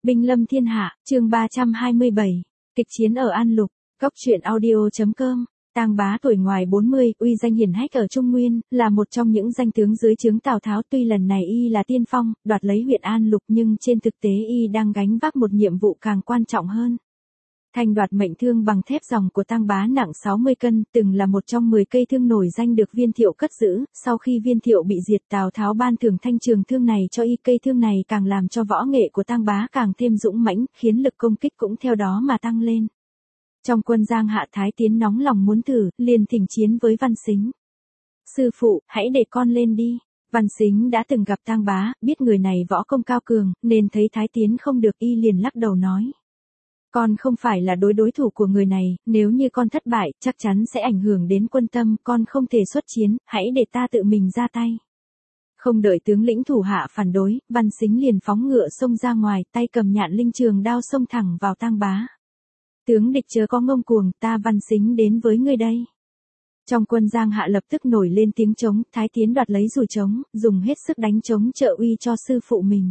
Binh lâm thiên hạ, chương 327, kịch chiến ở An Lục, Cóc truyện audio.com. Tang Bá tuổi ngoài 40, uy danh hiển hách ở Trung Nguyên, là một trong những danh tướng dưới trướng Tào Tháo. Tuy lần này y là tiên phong, đoạt lấy huyện An Lục, nhưng trên thực tế y đang gánh vác một nhiệm vụ càng quan trọng hơn. Thanh đoạt mệnh thương bằng thép ròng của Tang Bá nặng 60 cân, từng là một trong 10 cây thương nổi danh được Viên Thiệu cất giữ. Sau khi Viên Thiệu bị diệt, Tào Tháo ban thưởng thanh trường thương này cho y. Cây thương này càng làm cho võ nghệ của Tang Bá càng thêm dũng mãnh, khiến lực công kích cũng theo đó mà tăng lên. Trong quân Giang Hạ, Thái Tiến nóng lòng muốn thử, liền thỉnh chiến với Văn Sính. Sư phụ, hãy để con lên đi. Văn Sính đã từng gặp Tang Bá, biết người này võ công cao cường, nên thấy Thái Tiến không được, y liền lắc đầu nói. Con không phải là đối thủ của người này, nếu như con thất bại, chắc chắn sẽ ảnh hưởng đến quân tâm, con không thể xuất chiến, hãy để ta tự mình ra tay. Không đợi tướng lĩnh thủ hạ phản đối, Văn Sính liền phóng ngựa xông ra ngoài, tay cầm nhạn linh trường đao xông thẳng vào Tang Bá. Tướng địch chớ có ngông cuồng, ta Văn Sính đến với ngươi đây. Trong quân Giang Hạ lập tức nổi lên tiếng trống, Thái Tiến đoạt lấy dùi trống, dùng hết sức đánh trống trợ uy cho sư phụ mình.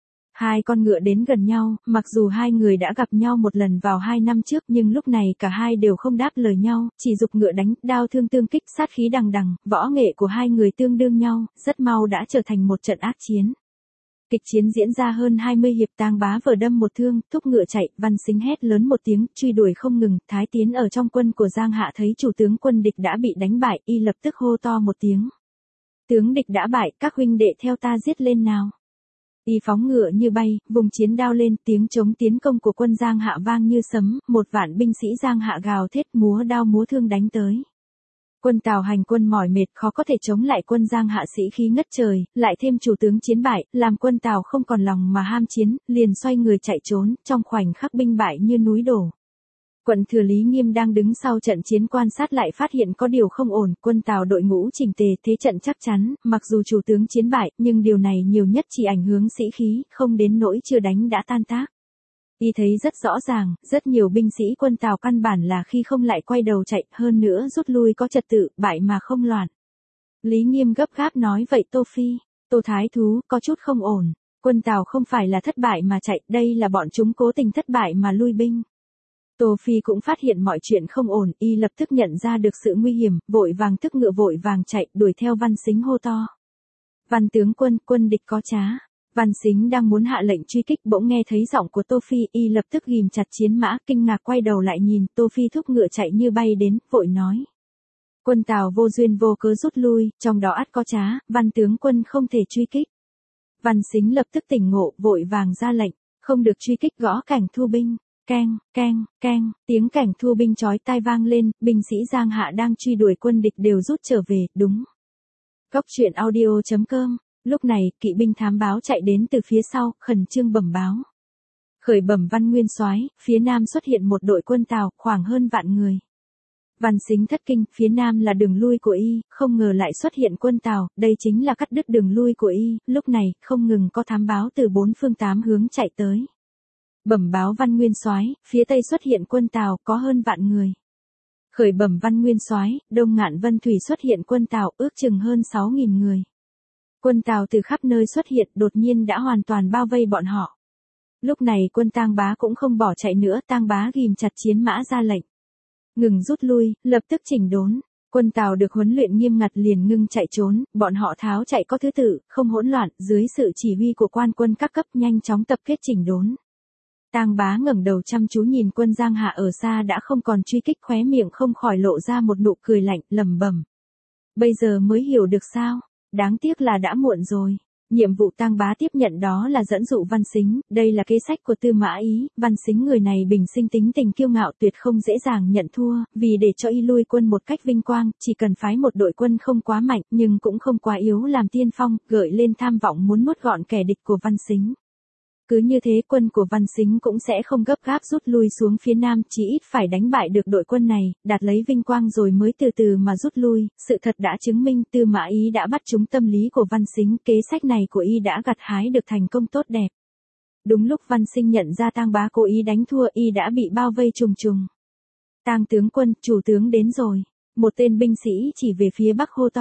Hai con ngựa đến gần nhau, mặc dù hai người đã gặp nhau một lần vào 2 năm trước, nhưng lúc này cả hai đều không đáp lời nhau, chỉ giục ngựa đánh, đao thương tương kích, sát khí đằng đằng, võ nghệ của hai người tương đương nhau, rất mau đã trở thành một trận ác chiến. Kịch chiến diễn ra hơn 20 hiệp, Tang Bá vừa đâm một thương, thúc ngựa chạy, Văn Sính hét lớn một tiếng, truy đuổi không ngừng. Thái Tiến ở trong quân của Giang Hạ thấy chủ tướng quân địch đã bị đánh bại, y lập tức hô to một tiếng. Tướng địch đã bại, các huynh đệ theo ta giết lên nào. Y phóng ngựa như bay, vùng chiến đao lên, tiếng chống tiến công của quân Giang Hạ vang như sấm, 1 vạn binh sĩ Giang Hạ gào thét múa đao múa thương đánh tới. Quân Tào hành quân mỏi mệt, khó có thể chống lại quân Giang Hạ sĩ khí ngất trời, lại thêm chủ tướng chiến bại, làm quân Tào không còn lòng mà ham chiến, liền xoay người chạy trốn, trong khoảnh khắc binh bại như núi đổ. Quận thừa Lý Nghiêm đang đứng sau trận chiến quan sát lại phát hiện có điều không ổn, quân Tào đội ngũ chỉnh tề, thế trận chắc chắn, mặc dù chủ tướng chiến bại, nhưng điều này nhiều nhất chỉ ảnh hưởng sĩ khí, không đến nỗi chưa đánh đã tan tác. Y thấy rất rõ ràng, rất nhiều binh sĩ quân Tào căn bản là khi không lại quay đầu chạy, hơn nữa rút lui có trật tự, bại mà không loạn. Lý Nghiêm gấp gáp nói vậy Tô Phi, Tô Thái Thú, có chút không ổn, quân Tào không phải là thất bại mà chạy, đây là bọn chúng cố tình thất bại mà lui binh. Tô Phi cũng phát hiện mọi chuyện không ổn, y lập tức nhận ra được sự nguy hiểm, vội vàng thức ngựa vội vàng chạy, đuổi theo Văn Sính hô to. Văn tướng quân, quân địch có trá. Văn Sính đang muốn hạ lệnh truy kích, bỗng nghe thấy giọng của Tô Phi, y lập tức ghim chặt chiến mã, kinh ngạc quay đầu lại nhìn, Tô Phi thúc ngựa chạy như bay đến, vội nói. Quân Tào vô duyên vô cớ rút lui, trong đó ắt có trá, Văn tướng quân không thể truy kích. Văn Sính lập tức tỉnh ngộ, vội vàng ra lệnh, không được truy kích, gõ cảnh thu binh. Keng, keng, keng, tiếng cảnh thu binh chói tai vang lên, binh sĩ Giang Hạ đang truy đuổi quân địch đều rút trở về, đúng. Cóc truyện audio.com. Lúc này, kỵ binh thám báo chạy đến từ phía sau, khẩn trương bẩm báo. Khởi bẩm Văn Nguyên Soái, phía nam xuất hiện một đội quân Tào, khoảng hơn vạn người. Văn Sính thất kinh, phía nam là đường lui của y, không ngờ lại xuất hiện quân Tào, đây chính là cắt đứt đường lui của y. Lúc này, không ngừng có thám báo từ 4 phương 8 hướng chạy tới. Bẩm báo Văn Nguyên Soái, phía tây xuất hiện quân Tào, có hơn vạn người. Khởi bẩm Văn Nguyên Soái, đông Ngạn Vân Thủy xuất hiện quân Tào, ước chừng hơn 6.000 người. Quân Tào từ khắp nơi xuất hiện, đột nhiên đã hoàn toàn bao vây bọn họ. Lúc này quân Tang Bá cũng không bỏ chạy nữa, Tang Bá ghim chặt chiến mã ra lệnh. Ngừng rút lui, lập tức chỉnh đốn. Quân Tào được huấn luyện nghiêm ngặt liền ngưng chạy trốn, bọn họ tháo chạy có thứ tự, không hỗn loạn, dưới sự chỉ huy của quan quân các cấp nhanh chóng tập kết chỉnh đốn. Tang Bá ngẩng đầu chăm chú nhìn quân Giang Hạ ở xa đã không còn truy kích, khóe miệng không khỏi lộ ra một nụ cười lạnh, lẩm bẩm. Bây giờ mới hiểu được sao? Đáng tiếc là đã muộn rồi. Nhiệm vụ Tang Bá tiếp nhận đó là dẫn dụ Văn Sính, đây là kế sách của Tư Mã Ý, Văn Sính người này bình sinh tính tình kiêu ngạo tuyệt không dễ dàng nhận thua, vì để cho y lui quân một cách vinh quang, chỉ cần phái một đội quân không quá mạnh nhưng cũng không quá yếu làm tiên phong, gợi lên tham vọng muốn nuốt gọn kẻ địch của Văn Sính. Cứ như thế quân của Văn Sính cũng sẽ không gấp gáp rút lui xuống phía nam, chỉ ít phải đánh bại được đội quân này, đạt lấy vinh quang rồi mới từ từ mà rút lui. Sự thật đã chứng minh Tư Mã Ý đã bắt trúng tâm lý của Văn Sính, kế sách này của y đã gặt hái được thành công tốt đẹp. Đúng lúc Văn Sinh nhận ra Tang Bá cố ý đánh thua, y đã bị bao vây trùng trùng. Tang tướng quân, chủ tướng đến rồi. Một tên binh sĩ chỉ về phía bắc hô to.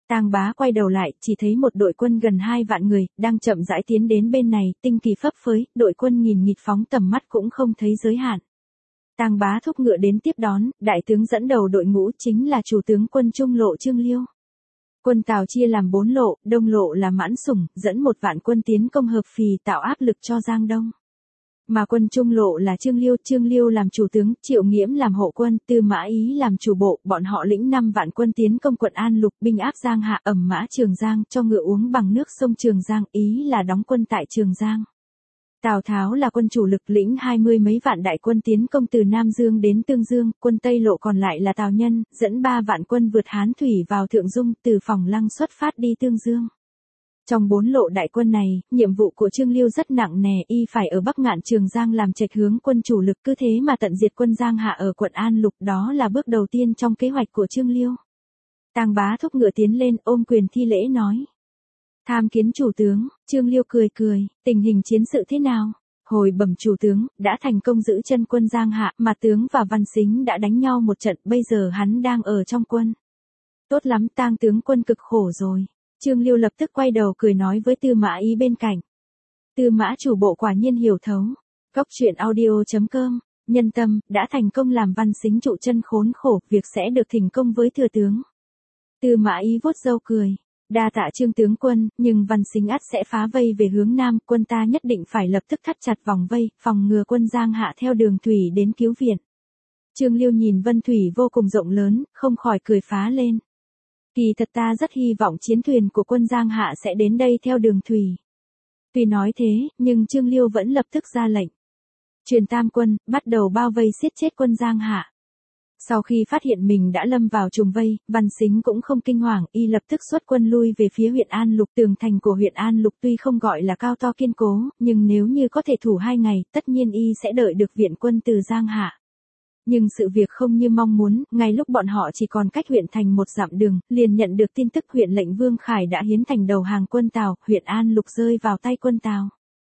Tang Bá quay đầu lại, chỉ thấy một đội quân gần 2 vạn người, đang chậm rãi tiến đến bên này, tinh kỳ phấp phới, đội quân nghìn nghịt phóng tầm mắt cũng không thấy giới hạn. Tang Bá thúc ngựa đến tiếp đón, đại tướng dẫn đầu đội ngũ chính là chủ tướng quân Trung Lộ Trương Liêu. Quân Tào chia làm 4 lộ, Đông lộ là Mãn Sủng, dẫn 1 vạn quân tiến công Hợp Phì tạo áp lực cho Giang Đông. Mà quân Trung lộ là Trương Liêu làm chủ tướng, Triệu Nghiễm làm hộ quân, Tư Mã Ý làm chủ bộ, bọn họ lĩnh 5 vạn quân tiến công quận An Lục, binh áp Giang Hạ, ẩm mã Trường Giang, cho ngựa uống bằng nước sông Trường Giang, ý là đóng quân tại Trường Giang. Tào Tháo là quân chủ lực lĩnh 20 mấy vạn đại quân tiến công từ Nam Dương đến Tương Dương, quân Tây lộ còn lại là Tào Nhân, dẫn 3 vạn quân vượt Hán Thủy vào Thượng Dung, từ Phòng Lăng xuất phát đi Tương Dương. Trong 4 lộ đại quân này, nhiệm vụ của Trương Liêu rất nặng nề, y phải ở Bắc Ngạn Trường Giang làm trạch hướng quân chủ lực, cứ thế mà tận diệt quân Giang Hạ ở quận An Lục, đó là bước đầu tiên trong kế hoạch của Trương Liêu. Tang Bá thúc ngựa tiến lên, ôm quyền thi lễ nói: "Tham kiến chủ tướng." Trương Liêu cười cười: "Tình hình chiến sự thế nào?" "Hồi bẩm chủ tướng, đã thành công giữ chân quân Giang Hạ, mà tướng và Văn Sính đã đánh nhau một trận, bây giờ hắn đang ở trong quân." "Tốt lắm, Tang tướng quân cực khổ rồi." Trương Liêu lập tức quay đầu cười nói với Tư Mã Ý bên cạnh: "Tư Mã chủ bộ quả nhiên hiểu thấu." Cốc truyện audio.com, nhân tâm, đã thành công làm Văn Sính trụ chân khốn khổ, việc sẽ được thành công với thừa tướng. Tư Mã Ý vuốt râu cười: "Đa tạ Trương tướng quân, nhưng Văn Sính ắt sẽ phá vây về hướng Nam, quân ta nhất định phải lập tức thắt chặt vòng vây, phòng ngừa quân Giang Hạ theo đường thủy đến cứu viện." Trương Liêu nhìn Vân Thủy vô cùng rộng lớn, không khỏi cười phá lên: "Kỳ thật ta rất hy vọng chiến thuyền của quân Giang Hạ sẽ đến đây theo đường thủy." Tuy nói thế, nhưng Trương Liêu vẫn lập tức ra lệnh: "Truyền tam quân, bắt đầu bao vây giết chết quân Giang Hạ." Sau khi phát hiện mình đã lâm vào trùng vây, Văn Sính cũng không kinh hoàng, y lập tức xuất quân lui về phía huyện An Lục. Tường thành của huyện An Lục tuy không gọi là cao to kiên cố, nhưng nếu như có thể thủ 2 ngày, tất nhiên y sẽ đợi được viện quân từ Giang Hạ. Nhưng sự việc không như mong muốn, ngay lúc bọn họ chỉ còn cách huyện thành 1 dặm đường, liền nhận được tin tức huyện lệnh Vương Khải đã hiến thành đầu hàng quân Tào, huyện An Lục rơi vào tay quân Tào.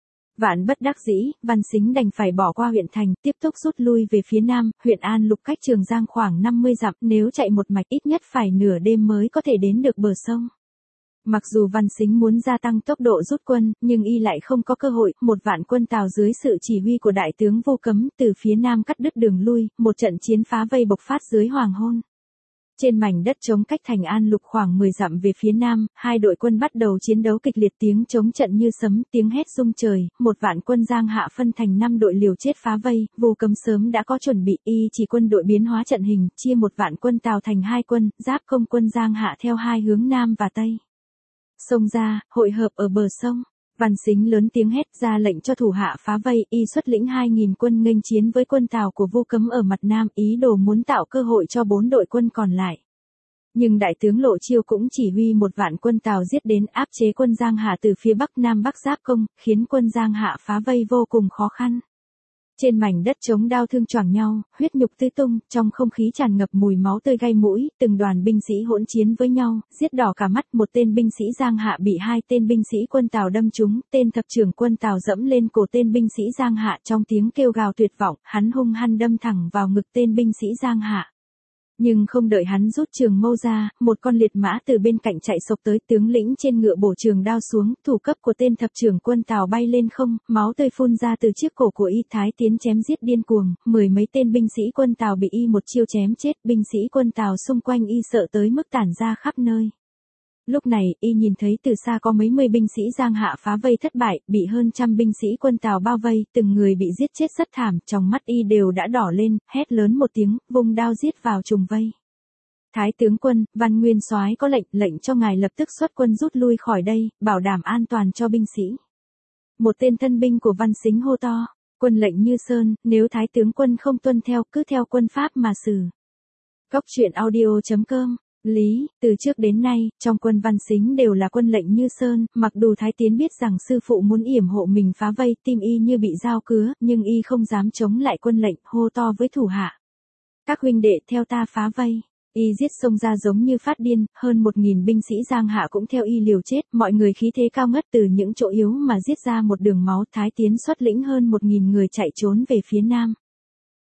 Vạn bất đắc dĩ, Văn Sính đành phải bỏ qua huyện thành, tiếp tục rút lui về phía Nam, huyện An Lục cách Trường Giang khoảng 50 dặm, nếu chạy một mạch ít nhất phải nửa đêm mới có thể đến được bờ sông. Mặc dù Văn Sính muốn gia tăng tốc độ rút quân, nhưng y lại không có cơ hội, 1 vạn quân Tào dưới sự chỉ huy của đại tướng Vô Cấm, từ phía Nam cắt đứt đường lui, một trận chiến phá vây bộc phát dưới hoàng hôn. Trên mảnh đất trống cách thành An Lục khoảng 10 dặm về phía Nam, 2 đội quân bắt đầu chiến đấu kịch liệt, tiếng chống trận như sấm, tiếng hét rung trời, 1 vạn quân Giang Hạ phân thành 5 đội liều chết phá vây, Vô Cấm sớm đã có chuẩn bị, y chỉ quân đội biến hóa trận hình, chia 1 vạn quân Tào thành 2 quân, giáp công quân Giang Hạ theo 2 hướng Nam và Tây. Xông ra, hội hợp ở bờ sông. Văn Sính lớn tiếng hét ra lệnh cho thủ hạ phá vây, y xuất lĩnh 2.000 quân nghênh chiến với quân Tào của Vô Cấm ở mặt Nam, ý đồ muốn tạo cơ hội cho 4 đội quân còn lại. Nhưng đại tướng Lộ Chiêu cũng chỉ huy 1 vạn quân Tào giết đến, áp chế quân Giang Hạ từ phía Bắc Nam Bắc giáp công, khiến quân Giang Hạ phá vây vô cùng khó khăn. Trên mảnh đất trống đao thương choảng nhau, huyết nhục tươi tung, trong không khí tràn ngập mùi máu tươi gây mũi, từng đoàn binh sĩ hỗn chiến với nhau, giết đỏ cả mắt. Một tên binh sĩ Giang Hạ bị 2 tên binh sĩ quân Tào đâm trúng, tên thập trưởng quân Tào dẫm lên cổ tên binh sĩ Giang Hạ, trong tiếng kêu gào tuyệt vọng, hắn hung hăng đâm thẳng vào ngực tên binh sĩ Giang Hạ. Nhưng không đợi hắn rút trường mâu ra, một con liệt mã từ bên cạnh chạy xộc tới, tướng lĩnh trên ngựa bổ trường đao xuống, thủ cấp của tên thập trưởng quân Tào bay lên không, máu tươi phun ra từ chiếc cổ của y. Thái Tiến chém giết điên cuồng, 10 mấy tên binh sĩ quân Tào bị y một chiêu chém chết, binh sĩ quân Tào xung quanh y sợ tới mức tản ra khắp nơi. Lúc này, y nhìn thấy từ xa có mấy mươi binh sĩ Giang Hạ phá vây thất bại, bị hơn trăm binh sĩ quân Tào bao vây, từng người bị giết chết rất thảm, trong mắt y đều đã đỏ lên, hét lớn một tiếng, vung đao giết vào trùng vây. Thái tướng quân, Văn Nguyên Soái có lệnh cho ngài lập tức xuất quân rút lui khỏi đây, bảo đảm an toàn cho binh sĩ. Một tên thân binh của Văn Sính hô to, quân lệnh như sơn, nếu Thái tướng quân không tuân theo, cứ theo quân pháp mà xử. Cốc truyện audio.com. Lý, từ trước đến nay, trong quân Văn Sính đều là quân lệnh như sơn, mặc dù Thái Tiến biết rằng sư phụ muốn yểm hộ mình phá vây, tim y như bị dao cứa, nhưng y không dám chống lại quân lệnh, hô to với thủ hạ. Các huynh đệ theo ta phá vây. Y giết xông ra giống như phát điên, hơn 1.000 binh sĩ Giang Hạ cũng theo y liều chết, mọi người khí thế cao ngất từ những chỗ yếu mà giết ra một đường máu. Thái Tiến xuất lĩnh hơn 1.000 người chạy trốn về phía Nam.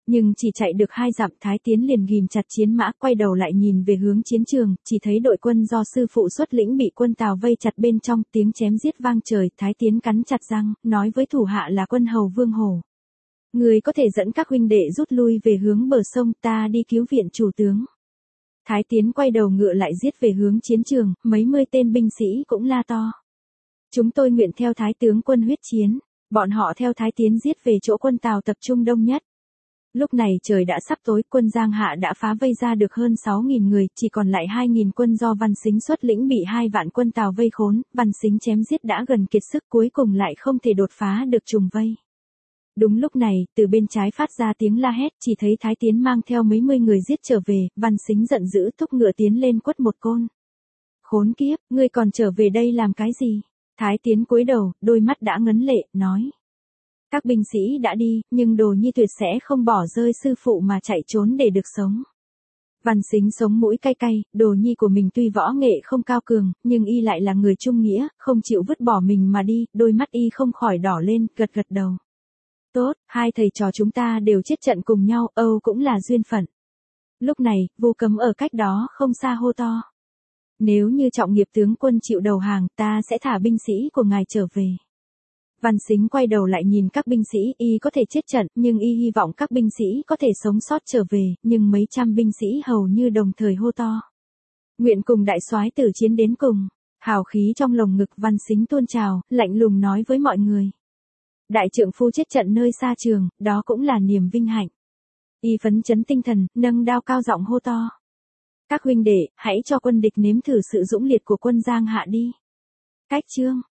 Nhưng chỉ chạy được 2 dặm Thái Tiến liền ghim chặt chiến mã quay đầu lại nhìn về hướng chiến trường, chỉ thấy đội quân do sư phụ xuất lĩnh bị quân Tào vây chặt bên trong, tiếng chém giết vang trời, Thái Tiến cắn chặt răng, nói với thủ hạ là quân hầu Vương Hổ. Người có thể dẫn các huynh đệ rút lui về hướng bờ sông, ta đi cứu viện chủ tướng. Thái Tiến quay đầu ngựa lại giết về hướng chiến trường, mấy mươi tên binh sĩ cũng la to. Chúng tôi nguyện theo Thái tướng quân huyết chiến, bọn họ theo Thái Tiến giết về chỗ quân Tào tập trung đông nhất. Lúc này trời đã sắp tối, quân Giang Hạ đã phá vây ra được hơn 6.000 người, chỉ còn lại 2.000 quân do Văn Sính xuất lĩnh bị 2 vạn quân Tào vây khốn, Văn Sính chém giết đã gần kiệt sức cuối cùng lại không thể đột phá được trùng vây. Đúng lúc này, từ bên trái phát ra tiếng la hét, chỉ thấy Thái Tiến mang theo mấy mươi người giết trở về, Văn Sính giận dữ thúc ngựa tiến lên quất một côn. Khốn kiếp, ngươi còn trở về đây làm cái gì? Thái Tiến cúi đầu, đôi mắt đã ngấn lệ, nói. Các binh sĩ đã đi, nhưng Đồ Nhi tuyệt sẽ không bỏ rơi sư phụ mà chạy trốn để được sống. Văn Sính sống mũi cay cay, Đồ Nhi của mình tuy võ nghệ không cao cường, nhưng y lại là người trung nghĩa, không chịu vứt bỏ mình mà đi, đôi mắt y không khỏi đỏ lên, gật gật đầu. Tốt, hai thầy trò chúng ta đều chết trận cùng nhau, Âu cũng là duyên phận. Lúc này, Vu Cấm ở cách đó không xa hô to. Nếu như Trọng Nghiệp tướng quân chịu đầu hàng, ta sẽ thả binh sĩ của ngài trở về. Văn Sính quay đầu lại nhìn các binh sĩ, y có thể chết trận, nhưng y hy vọng các binh sĩ có thể sống sót trở về, nhưng mấy trăm binh sĩ hầu như đồng thời hô to. Nguyện cùng đại soái tử chiến đến cùng. Hào khí trong lồng ngực Văn Sính tuôn trào, lạnh lùng nói với mọi người. Đại trượng phu chết trận nơi xa trường, đó cũng là niềm vinh hạnh. Y phấn chấn tinh thần, nâng đao cao giọng hô to. Các huynh đệ, hãy cho quân địch nếm thử sự dũng liệt của quân Giang Hạ đi. Cách chương